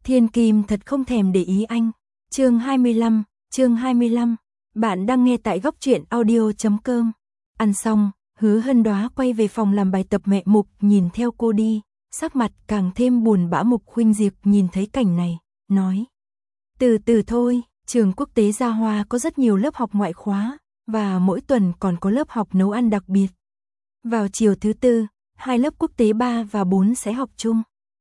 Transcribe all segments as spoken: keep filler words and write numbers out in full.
Thiên Kim thật không thèm để ý anh. Chương hai mươi lăm, chương hai mươi lăm. Bạn đang nghe tại góc truyện audio chấm com. Ăn xong, Hứa Hân Đoá quay về phòng làm bài tập mẹ Mục, nhìn theo cô đi, sắc mặt càng thêm buồn bã. Mục Khuynh Diệp nhìn thấy cảnh này, nói: "Từ từ thôi, trường quốc tế Gia Hoa có rất nhiều lớp học ngoại khóa, và mỗi tuần còn có lớp học nấu ăn đặc biệt. Vào chiều thứ tư, hai lớp quốc tế ba và bốn sẽ học chung.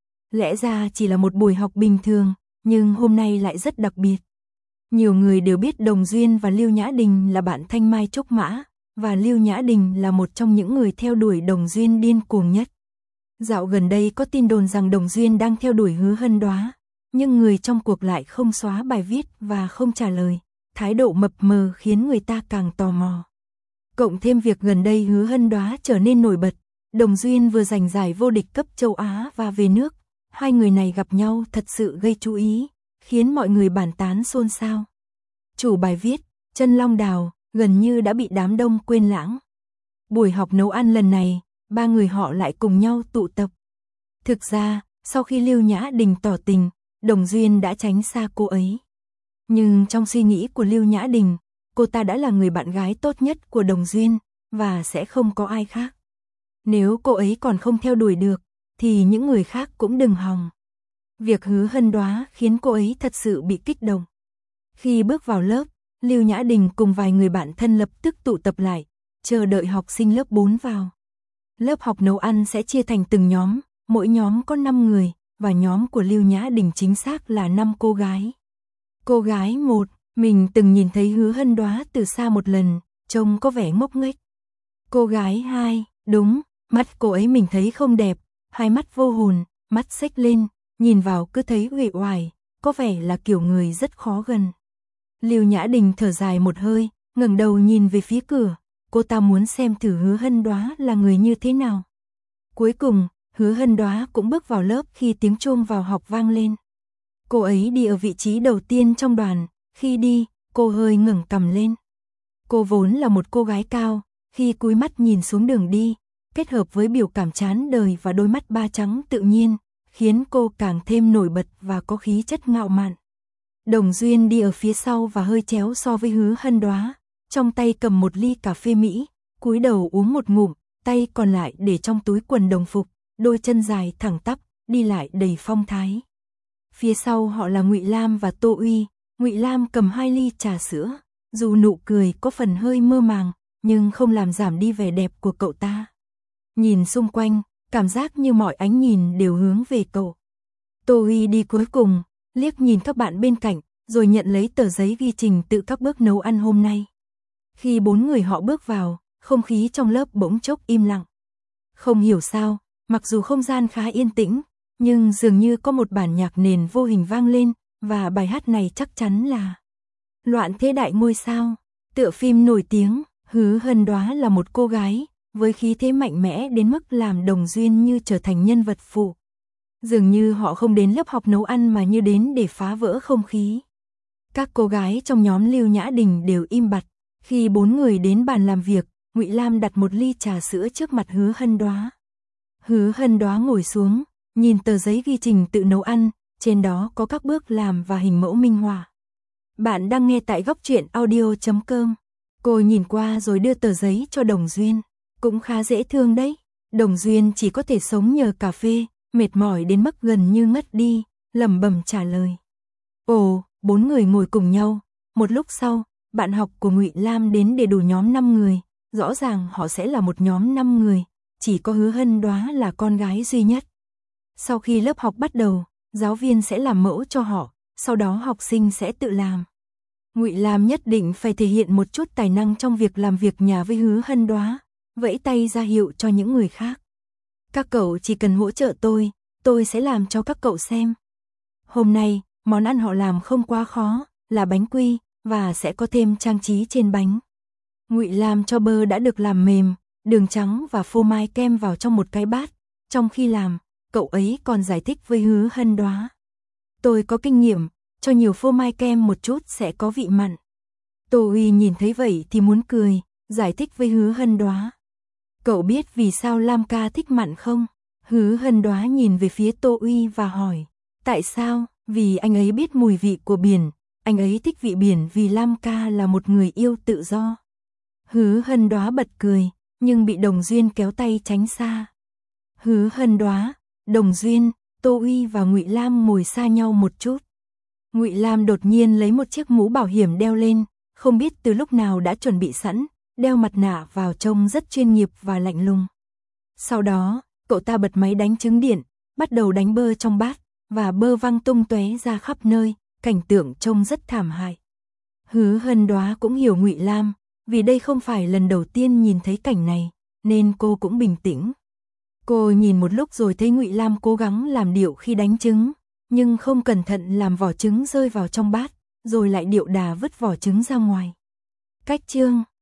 Lẽ ra chỉ là một buổi học bình thường, nhưng hôm nay lại rất đặc biệt. Nhiều người đều biết Đồng Duyên và Lưu Nhã Đình là bạn thanh mai trúc mã, và Lưu Nhã Đình là một trong những người theo đuổi Đồng Duyên điên cuồng nhất. Dạo gần đây có tin đồn rằng Đồng Duyên đang theo đuổi Hứa Hân Đoá, nhưng người trong cuộc lại không xóa bài viết và không trả lời, thái độ mập mờ khiến người ta càng tò mò. Cộng thêm việc gần đây Hứa Hân Đoá trở nên nổi bật, Đồng Duyên vừa giành giải vô địch cấp châu Á và về nước, hai người này gặp nhau thật sự gây chú ý, khiến mọi người bàn tán xôn xao. Chủ bài viết, Chân Long Đào, gần như đã bị đám đông quên lãng. Buổi học nấu ăn lần này, ba người họ lại cùng nhau tụ tập. Thực ra, sau khi Lưu Nhã Đình tỏ tình, Đồng Duyên đã tránh xa cô ấy. Nhưng trong suy nghĩ của Lưu Nhã Đình, cô ta đã là người bạn gái tốt nhất của Đồng Duyên, và sẽ không có ai khác. Nếu cô ấy còn không theo đuổi được, thì những người khác cũng đừng hòng. Việc Hứa Hân Đoá khiến cô ấy thật sự bị kích động. Khi bước vào lớp, Lưu Nhã Đình cùng vài người bạn thân lập tức tụ tập lại, chờ đợi học sinh lớp bốn vào. Lớp học nấu ăn sẽ chia thành từng nhóm, mỗi nhóm có năm người, và nhóm của Lưu Nhã Đình chính xác là năm cô gái. Cô gái một, mình từng nhìn thấy Hứa Hân Đoá từ xa một lần, trông có vẻ ngốc nghếch. Cô gái hai, đúng, mắt cô ấy mình thấy không đẹp, hai mắt vô hồn, mắt xếch lên, nhìn vào cứ thấy uể oải, có vẻ là kiểu người rất khó gần. Lưu Nhã Đình thở dài một hơi, ngẩng đầu nhìn về phía cửa, cô ta muốn xem thử Hứa Hân Đoá là người như thế nào. Cuối cùng, Hứa Hân Đoá cũng bước vào lớp khi tiếng chuông vào học vang lên. Cô ấy đi ở vị trí đầu tiên trong đoàn, khi đi, cô hơi ngẩng cằm lên. Cô vốn là một cô gái cao, khi cúi mắt nhìn xuống đường đi, kết hợp với biểu cảm chán đời và đôi mắt ba trắng tự nhiên, khiến cô càng thêm nổi bật và có khí chất ngạo mạn. Đồng Duyên đi ở phía sau và hơi chéo so với Hứa Hân Đoá, trong tay cầm một ly cà phê Mỹ, cúi đầu uống một ngụm, tay còn lại để trong túi quần đồng phục, đôi chân dài thẳng tắp, đi lại đầy phong thái. Phía sau họ là Ngụy Lam và Tô Uy, Ngụy Lam cầm hai ly trà sữa, dù nụ cười có phần hơi mơ màng, nhưng không làm giảm đi vẻ đẹp của cậu ta. Nhìn xung quanh, cảm giác như mọi ánh nhìn đều hướng về cậu. Tô Uy đi cuối cùng, liếc nhìn các bạn bên cạnh, rồi nhận lấy tờ giấy ghi trình tự các bước nấu ăn hôm nay. Khi bốn người họ bước vào, không khí trong lớp bỗng chốc im lặng. Không hiểu sao, mặc dù không gian khá yên tĩnh, nhưng dường như có một bản nhạc nền vô hình vang lên, và bài hát này chắc chắn là Loạn Thế Đại Ngôi Sao, tựa phim nổi tiếng. Hứa Hân Đoá là một cô gái, với khí thế mạnh mẽ đến mức làm Đồng Duyên như trở thành nhân vật phụ. Dường như họ không đến lớp học nấu ăn mà như đến để phá vỡ không khí. Các cô gái trong nhóm Lưu Nhã Đình đều im bặt. Khi bốn người đến bàn làm việc, Ngụy Lam đặt một ly trà sữa trước mặt Hứa Hân Đoá. Hứa Hân Đoá ngồi xuống, nhìn tờ giấy ghi trình tự nấu ăn, trên đó có các bước làm và hình mẫu minh họa. Bạn đang nghe tại góc truyện audio chấm com. Cô nhìn qua rồi đưa tờ giấy cho Đồng Duyên. Cũng khá dễ thương đấy. Đồng Duyên chỉ có thể sống nhờ cà phê, mệt mỏi đến mức gần như ngất đi, lẩm bẩm trả lời. Ồ, bốn người ngồi cùng nhau. Một lúc sau, bạn học của Ngụy Lam đến để đủ nhóm năm người. Rõ ràng họ sẽ là một nhóm năm người, chỉ có Hứa Hân Đoá là con gái duy nhất. Sau khi lớp học bắt đầu, giáo viên sẽ làm mẫu cho họ, sau đó học sinh sẽ tự làm. Ngụy Lam nhất định phải thể hiện một chút tài năng trong việc làm việc nhà với Hứa Hân Đoá, vẫy tay ra hiệu cho những người khác. Các cậu chỉ cần hỗ trợ tôi, tôi sẽ làm cho các cậu xem. Hôm nay, món ăn họ làm không quá khó, là bánh quy, và sẽ có thêm trang trí trên bánh. Ngụy Lam cho bơ đã được làm mềm, đường trắng và phô mai kem vào trong một cái bát. Trong khi làm, cậu ấy còn giải thích với Hứa Hân Đoá. Tôi có kinh nghiệm, cho nhiều phô mai kem một chút sẽ có vị mặn. Tô Uy nhìn thấy vậy thì muốn cười, giải thích với Hứa Hân Đoá. Cậu biết vì sao Lam ca thích mặn không? Hứa Hân Đoá nhìn về phía Tô Uy và hỏi. Tại sao? Vì anh ấy biết mùi vị của biển, anh ấy thích vị biển vì Lam ca là một người yêu tự do. Hứa Hân Đoá bật cười, nhưng bị Đồng Duyên kéo tay tránh xa. Hứa Hân Đoá, Đồng Duyên, Tô Uy và Ngụy Lam ngồi xa nhau một chút. Ngụy Lam đột nhiên lấy một chiếc mũ bảo hiểm đeo lên, không biết từ lúc nào đã chuẩn bị sẵn, đeo mặt nạ vào trông rất chuyên nghiệp và lạnh lùng. Sau đó, cậu ta bật máy đánh trứng điện, bắt đầu đánh bơ trong bát, và bơ văng tung tóe ra khắp nơi, cảnh tượng trông rất thảm hại. Hứa Hân Đoá cũng hiểu Ngụy Lam, vì đây không phải lần đầu tiên nhìn thấy cảnh này, nên cô cũng bình tĩnh. Cô nhìn một lúc rồi thấy Ngụy Lam cố gắng làm điệu khi đánh trứng, nhưng không cẩn thận làm vỏ trứng rơi vào trong bát, rồi lại điệu đà vứt vỏ trứng ra ngoài. Cách chương